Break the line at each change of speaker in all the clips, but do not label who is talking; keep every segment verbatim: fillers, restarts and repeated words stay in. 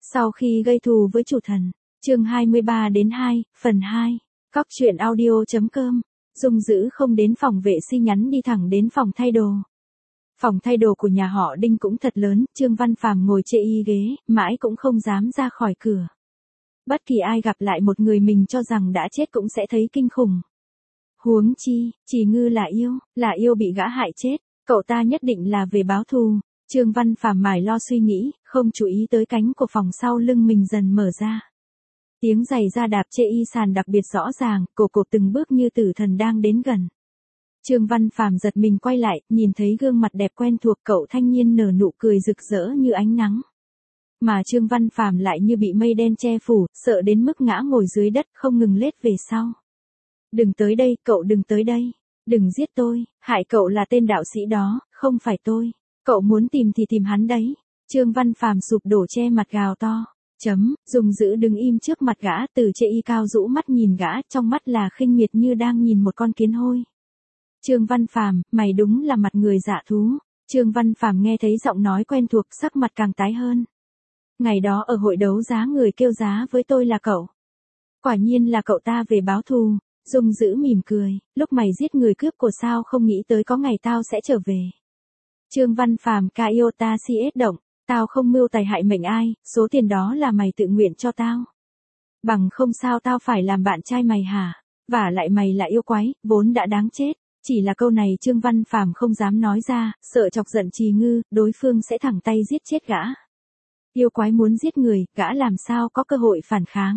Sau khi gây thù với chủ thần, chương hai mươi ba đến hai, phần hai, Cóc truyện audio chấm com, Dung Dữ không đến phòng vệ sinh nhắn đi thẳng đến phòng thay đồ. Phòng thay đồ của nhà họ Đinh cũng thật lớn, Trương Văn Phàm ngồi chê y ghế, mãi cũng không dám ra khỏi cửa. Bất kỳ ai gặp lại một người mình cho rằng đã chết cũng sẽ thấy kinh khủng. Huống chi, Chỉ Ngư là yêu, là yêu bị gã hại chết, cậu ta nhất định là về báo thù. Trương Văn Phàm mải lo suy nghĩ, không chú ý tới cánh của phòng sau lưng mình dần mở ra. Tiếng giày da đạp chê y sàn đặc biệt rõ ràng, cổ cộp từng bước như tử thần đang đến gần. Trương Văn Phàm giật mình quay lại, nhìn thấy gương mặt đẹp quen thuộc, cậu thanh niên nở nụ cười rực rỡ như ánh nắng. Mà Trương Văn Phàm lại như bị mây đen che phủ, sợ đến mức ngã ngồi dưới đất không ngừng lết về sau. Đừng tới đây, cậu đừng tới đây. Đừng giết tôi, hại cậu là tên đạo sĩ đó, không phải tôi. Cậu muốn tìm thì tìm hắn đấy. Trương Văn Phàm sụp đổ che mặt gào to. Chấm, Dung Dữ đứng im trước mặt gã, từ chê y cao rũ mắt nhìn gã, trong mắt là khinh miệt như đang nhìn một con kiến hôi. Trương Văn Phàm, mày đúng là mặt người dạ thú. Trương Văn Phàm nghe thấy giọng nói quen thuộc, sắc mặt càng tái hơn. Ngày đó ở hội đấu giá người kêu giá với tôi là cậu. Quả nhiên là cậu ta về báo thù. Dung Dữ mỉm cười, lúc mày giết người cướp của sao không nghĩ tới có ngày tao sẽ trở về. Trương Văn Phàm ca yêu ta si ết động, tao không mưu tài hại mệnh ai, số tiền đó là mày tự nguyện cho tao. Bằng không sao tao phải làm bạn trai mày hả? Vả lại mày là yêu quái, vốn đã đáng chết. Chỉ là câu này Trương Văn Phàm không dám nói ra, sợ chọc giận Trì Ngư, đối phương sẽ thẳng tay giết chết gã. Yêu quái muốn giết người, gã làm sao có cơ hội phản kháng.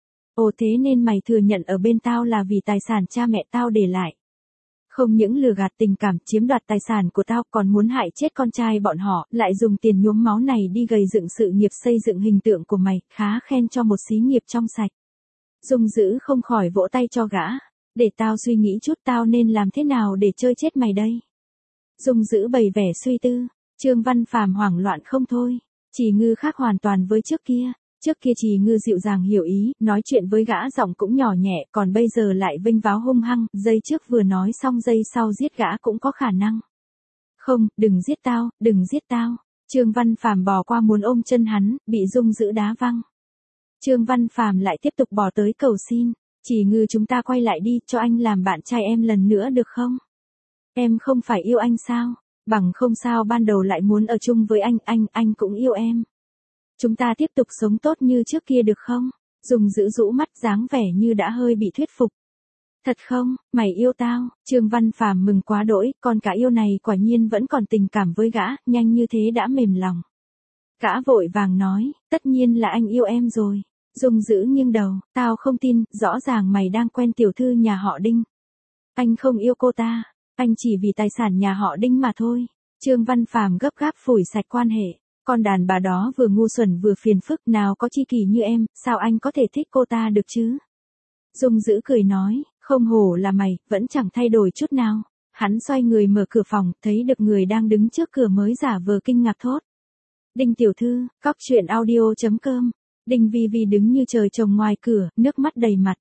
Ồ thế nên mày thừa nhận ở bên tao là vì tài sản cha mẹ tao để lại. Không những lừa gạt tình cảm, chiếm đoạt tài sản của tao, còn muốn hại chết con trai bọn họ, lại dùng tiền nhuốm máu này đi gầy dựng sự nghiệp xây dựng hình tượng của mày, khá khen cho một xí nghiệp trong sạch. Dung Dữ không khỏi vỗ tay cho gã, để tao suy nghĩ chút tao nên làm thế nào để chơi chết mày đây. Dung Dữ bày vẻ suy tư, Trương Văn Phàm hoảng loạn không thôi, Trì Ngư khác hoàn toàn với trước kia. Trước kia Trì Ngư dịu dàng hiểu ý, nói chuyện với gã giọng cũng nhỏ nhẹ, còn bây giờ lại vênh váo hung hăng, giây trước vừa nói xong giây sau giết gã cũng có khả năng. Không, đừng giết tao, đừng giết tao. Trương Văn Phàm bò qua muốn ôm chân hắn, bị Dung Dữ đá văng. Trương Văn Phàm lại tiếp tục bò tới cầu xin, Trì Ngư chúng ta quay lại đi, cho anh làm bạn trai em lần nữa được không? Em không phải yêu anh sao? Bằng không sao ban đầu lại muốn ở chung với anh, anh, anh cũng yêu em. Chúng ta tiếp tục sống tốt như trước kia được không? Dung Dữ rũ mắt dáng vẻ như đã hơi bị thuyết phục. Thật không, mày yêu tao? Trương Văn Phàm mừng quá đỗi, con cả yêu này quả nhiên vẫn còn tình cảm với gã, nhanh như thế đã mềm lòng. Gã vội vàng nói, tất nhiên là anh yêu em rồi. Dung Dữ nghiêng đầu, tao không tin, rõ ràng mày đang quen tiểu thư nhà họ Đinh. Anh không yêu cô ta, anh chỉ vì tài sản nhà họ Đinh mà thôi. Trương Văn Phàm gấp gáp phủi sạch quan hệ. Con đàn bà đó vừa ngu xuẩn vừa phiền phức, nào có chi kỷ như em, sao anh có thể thích cô ta được chứ? Dung Dữ cười nói, không hổ là mày, vẫn chẳng thay đổi chút nào. Hắn xoay người mở cửa phòng, thấy được người đang đứng trước cửa mới giả vờ kinh ngạc thốt. Đinh tiểu thư, Cóc truyện audio chấm com. Đinh Vi Vi đứng như trời trồng ngoài cửa, nước mắt đầy mặt.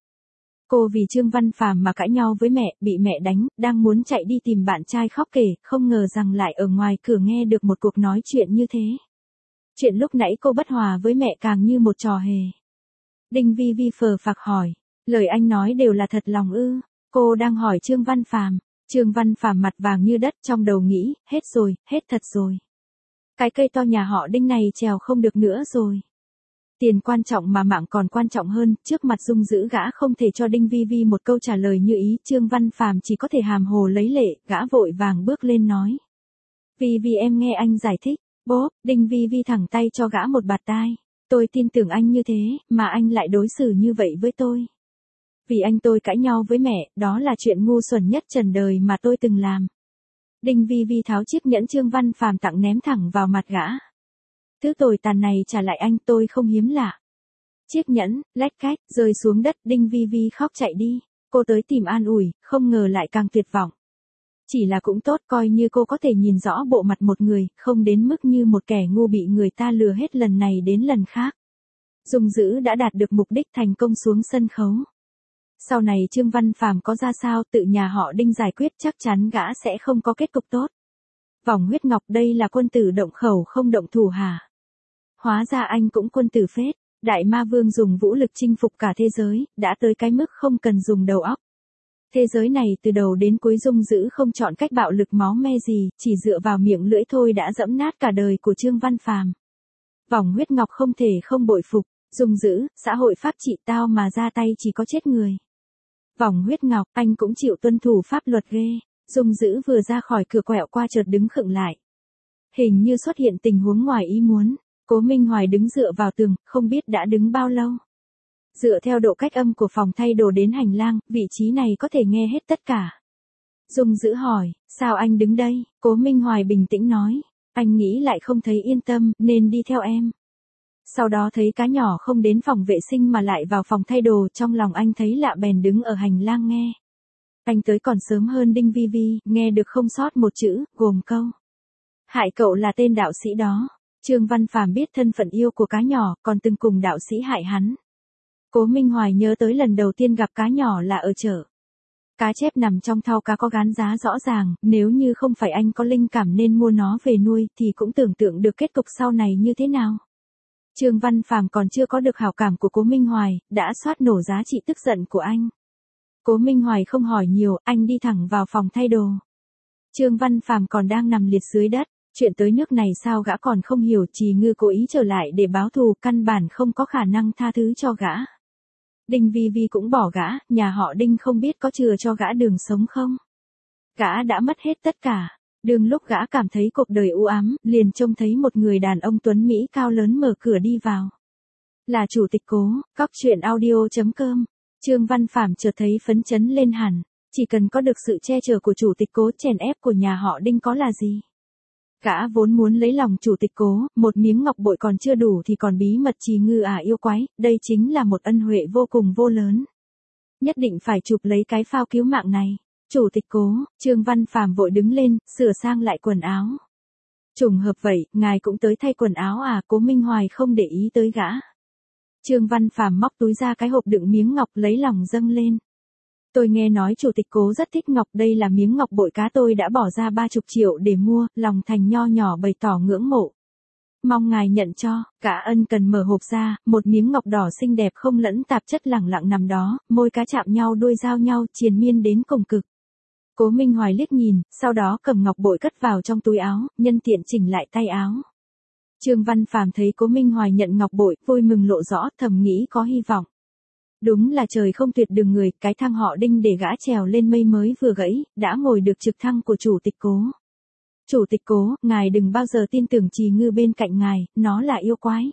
Cô vì Trương Văn Phàm mà cãi nhau với mẹ, bị mẹ đánh, đang muốn chạy đi tìm bạn trai khóc kể, không ngờ rằng lại ở ngoài cửa nghe được một cuộc nói chuyện như thế. Chuyện lúc nãy cô bất hòa với mẹ càng như một trò hề. Đinh Vi Vi phờ phạc hỏi, lời anh nói đều là thật lòng ư? Cô đang hỏi Trương Văn Phàm. Trương Văn Phàm mặt vàng như đất, trong đầu nghĩ, hết rồi, hết thật rồi. Cái cây to nhà họ Đinh này trèo không được nữa rồi. Tiền quan trọng mà mạng còn quan trọng hơn, trước mặt Dung Dữ gã không thể cho Đinh Vi Vi một câu trả lời như ý, Trương Văn Phàm chỉ có thể hàm hồ lấy lệ, gã vội vàng bước lên nói. Vi Vi em nghe anh giải thích. Bốp, Đinh Vi Vi thẳng tay cho gã một bạt tai. Tôi tin tưởng anh như thế, mà anh lại đối xử như vậy với tôi. Vì anh tôi cãi nhau với mẹ, đó là chuyện ngu xuẩn nhất trần đời mà tôi từng làm. Đinh Vi Vi tháo chiếc nhẫn Trương Văn Phàm tặng ném thẳng vào mặt gã. Thứ tồi tàn này trả lại anh, tôi không hiếm lạ. Chiếc nhẫn, lách cách, rơi xuống đất, Đinh Vi Vi khóc chạy đi. Cô tới tìm an ủi, không ngờ lại càng tuyệt vọng. Chỉ là cũng tốt, coi như cô có thể nhìn rõ bộ mặt một người, không đến mức như một kẻ ngu bị người ta lừa hết lần này đến lần khác. Dung Dữ đã đạt được mục đích, thành công xuống sân khấu. Sau này Trương Văn Phàm có ra sao tự nhà họ Đinh giải quyết, chắc chắn gã sẽ không có kết cục tốt. Vòng huyết ngọc, đây là quân tử động khẩu không động thủ hả? Hóa ra anh cũng quân tử phết, đại ma vương dùng vũ lực chinh phục cả thế giới, đã tới cái mức không cần dùng đầu óc. Thế giới này từ đầu đến cuối Dung Dữ không chọn cách bạo lực máu me gì, chỉ dựa vào miệng lưỡi thôi đã dẫm nát cả đời của Trương Văn Phàm. Vòng huyết ngọc không thể không bội phục, Dung Dữ, xã hội pháp trị tao mà ra tay chỉ có chết người. Vòng huyết ngọc, anh cũng chịu tuân thủ pháp luật ghê. Dung Dữ vừa ra khỏi cửa quẹo qua chợt đứng khựng lại. Hình như xuất hiện tình huống ngoài ý muốn, Cố Minh Hoài đứng dựa vào tường, không biết đã đứng bao lâu. Dựa theo độ cách âm của phòng thay đồ đến hành lang, vị trí này có thể nghe hết tất cả. Dung Dữ hỏi, sao anh đứng đây? Cố Minh Hoài bình tĩnh nói, anh nghĩ lại không thấy yên tâm, nên đi theo em. Sau đó thấy cá nhỏ không đến phòng vệ sinh mà lại vào phòng thay đồ, trong lòng anh thấy lạ bèn đứng ở hành lang nghe. Anh tới còn sớm hơn Đinh Vi Vi, nghe được không sót một chữ, gồm câu. Hại cậu là tên đạo sĩ đó. Trương Văn Phàm biết thân phận yêu của cá nhỏ, còn từng cùng đạo sĩ hại hắn. Cố Minh Hoài nhớ tới lần đầu tiên gặp cá nhỏ là ở chợ. Cá chép nằm trong thau cá có gán giá rõ ràng, nếu như không phải anh có linh cảm nên mua nó về nuôi thì cũng tưởng tượng được kết cục sau này như thế nào. Trương Văn Phàm còn chưa có được hảo cảm của Cố Minh Hoài, đã soát nổ giá trị tức giận của anh. Cố Minh Hoài không hỏi nhiều, anh đi thẳng vào phòng thay đồ. Trương Văn Phàm còn đang nằm liệt dưới đất, chuyện tới nước này sao gã còn không hiểu, Trì Ngư cố ý trở lại để báo thù, căn bản không có khả năng tha thứ cho gã. Đinh Vi Vi cũng bỏ gã, nhà họ Đinh không biết có chừa cho gã đường sống không. Gã đã mất hết tất cả, đương lúc gã cảm thấy cuộc đời u ám, liền trông thấy một người đàn ông tuấn Mỹ cao lớn mở cửa đi vào. Là chủ tịch Cố, cóc truyện audio chấm com. Trương Văn Phàm chợt thấy phấn chấn lên hẳn, chỉ cần có được sự che chở của chủ tịch Cố, chèn ép của nhà họ Đinh có là gì. Gã vốn muốn lấy lòng chủ tịch Cố, một miếng ngọc bội còn chưa đủ thì còn bí mật Trì Ngư à yêu quái, đây chính là một ân huệ vô cùng vô lớn. Nhất định phải chụp lấy cái phao cứu mạng này. Chủ tịch Cố, Trương Văn Phàm vội đứng lên, sửa sang lại quần áo. Trùng hợp vậy, ngài cũng tới thay quần áo à? Cố Minh Hoài không để ý tới gã. Trương Văn Phàm móc túi ra cái hộp đựng miếng ngọc, lấy lòng dâng lên. Tôi nghe nói chủ tịch Cố rất thích ngọc, đây là miếng ngọc bội cá tôi đã bỏ ra ba chục triệu để mua, lòng thành nho nhỏ bày tỏ ngưỡng mộ. Mong ngài nhận cho. Cả ân cần mở hộp ra, một miếng ngọc đỏ xinh đẹp không lẫn tạp chất lẳng lặng nằm đó, môi cá chạm nhau, đuôi giao nhau, triền miên đến cùng cực. Cố Minh Hoài liếc nhìn, sau đó cầm ngọc bội cất vào trong túi áo, nhân tiện chỉnh lại tay áo. Trương Văn Phàm thấy Cố Minh Hoài nhận ngọc bội, vui mừng lộ rõ, thầm nghĩ có hy vọng. Đúng là trời không tuyệt đường người, cái thang họ Đinh để gã trèo lên mây mới vừa gãy, đã ngồi được trực thăng của chủ tịch Cố. Chủ tịch Cố, ngài đừng bao giờ tin tưởng Trì Ngư bên cạnh ngài, nó là yêu quái.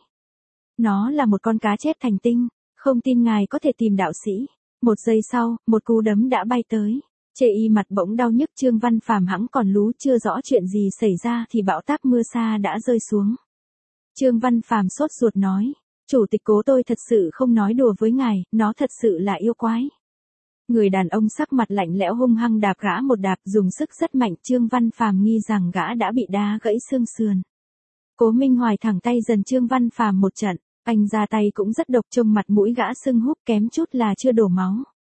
Nó là một con cá chép thành tinh, không tin ngài có thể tìm đạo sĩ. Một giây sau, một cú đấm đã bay tới. Chê y mặt bỗng đau nhức, Trương Văn Phàm hẵng còn lú chưa rõ chuyện gì xảy ra thì bão táp mưa sa đã rơi xuống. Trương Văn Phàm sốt ruột nói, chủ tịch Cố, tôi thật sự không nói đùa với ngài, nó thật sự là yêu quái. Người đàn ông sắc mặt lạnh lẽo hung hăng đạp gã một đạp, dùng sức rất mạnh. Trương Văn Phàm nghi rằng gã đã bị đá gãy xương sườn. Cố Minh Hoài thẳng tay dần Trương Văn Phàm một trận, anh ra tay cũng rất độc, trông mặt mũi gã sưng húp kém chút là chưa đổ máu.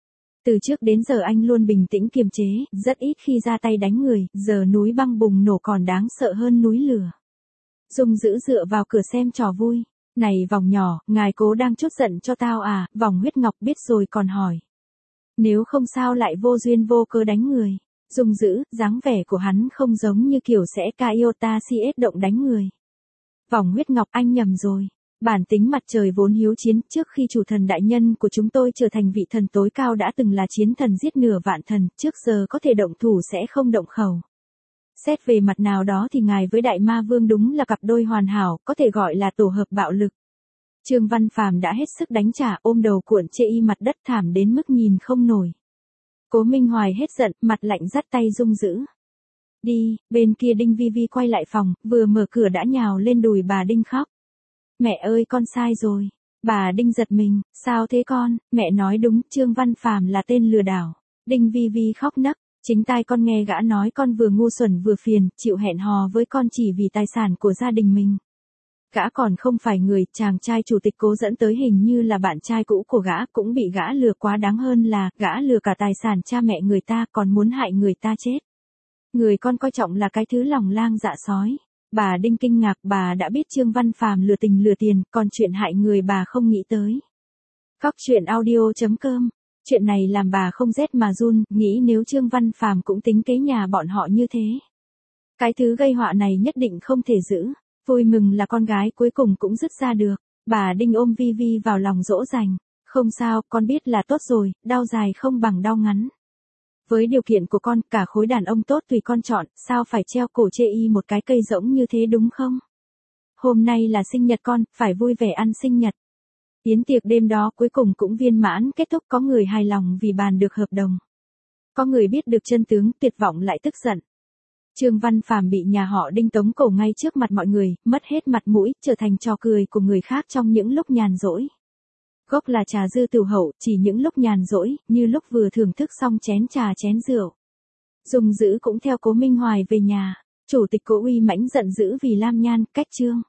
Từ trước đến giờ anh luôn bình tĩnh kiềm chế, rất ít khi ra tay đánh người, giờ núi băng bùng nổ còn đáng sợ hơn núi lửa. Dung Dữ dựa vào cửa xem trò vui. Này Vòng nhỏ, ngài Cố đang chút giận cho tao à? Vòng huyết ngọc biết rồi còn hỏi. Nếu không sao lại vô duyên vô cớ đánh người. Dung Dữ, dáng vẻ của hắn không giống như kiểu sẽ Kaiota si ết động đánh người. Vòng huyết ngọc, anh nhầm rồi. Bản tính mặt trời vốn hiếu chiến, trước khi chủ thần đại nhân của chúng tôi trở thành vị thần tối cao đã từng là chiến thần giết nửa vạn thần, trước giờ có thể động thủ sẽ không động khẩu. Xét về mặt nào đó thì ngài với đại ma vương đúng là cặp đôi hoàn hảo, có thể gọi là tổ hợp bạo lực. Trương Văn Phàm đã hết sức đánh trả, ôm đầu cuộn chê y mặt đất thảm đến mức nhìn không nổi. Cố Minh Hoài hết giận, mặt lạnh dắt tay Dung Dữ. Đi, bên kia Đinh Vi Vi quay lại phòng, vừa mở cửa đã nhào lên đùi bà Đinh khóc. Mẹ ơi, con sai rồi. Bà Đinh giật mình, sao thế con? Mẹ nói đúng, Trương Văn Phàm là tên lừa đảo. Đinh Vi Vi khóc nấc, chính tai con nghe gã nói con vừa ngu xuẩn vừa phiền, chịu hẹn hò với con chỉ vì tài sản của gia đình mình. Gã còn không phải người, chàng trai chủ tịch Cố dẫn tới hình như là bạn trai cũ của gã, cũng bị gã lừa, quá đáng hơn là gã lừa cả tài sản cha mẹ người ta, còn muốn hại người ta chết. Người con coi trọng là cái thứ lòng lang dạ sói. Bà Đinh kinh ngạc, bà đã biết Trương Văn Phàm lừa tình lừa tiền, còn chuyện hại người bà không nghĩ tới. Cóc truyện audio chấm com. Chuyện này làm bà không rét mà run, nghĩ nếu Trương Văn Phàm cũng tính kế nhà bọn họ như thế. Cái thứ gây họa này nhất định không thể giữ. Vui mừng là con gái cuối cùng cũng dứt ra được. Bà Đinh ôm Vi Vi vào lòng dỗ dành. Không sao, con biết là tốt rồi, đau dài không bằng đau ngắn. Với điều kiện của con, cả khối đàn ông tốt tùy con chọn, sao phải treo cổ chê y một cái cây rỗng như thế đúng không? Hôm nay là sinh nhật con, phải vui vẻ ăn sinh nhật. Yến tiệc đêm đó cuối cùng cũng viên mãn kết thúc, có người hài lòng vì bàn được hợp đồng. Có người biết được chân tướng, tuyệt vọng lại tức giận. Trương Văn Phàm bị nhà họ Đinh tống cổ ngay trước mặt mọi người, mất hết mặt mũi, trở thành trò cười của người khác trong những lúc nhàn rỗi. Gốc là trà dư tửu hậu, chỉ những lúc nhàn rỗi, như lúc vừa thưởng thức xong chén trà chén rượu. Dung Dữ cũng theo Cố Minh Hoài về nhà, chủ tịch Cố Uy Mãnh giận dữ vì Lam Nhan cách Trương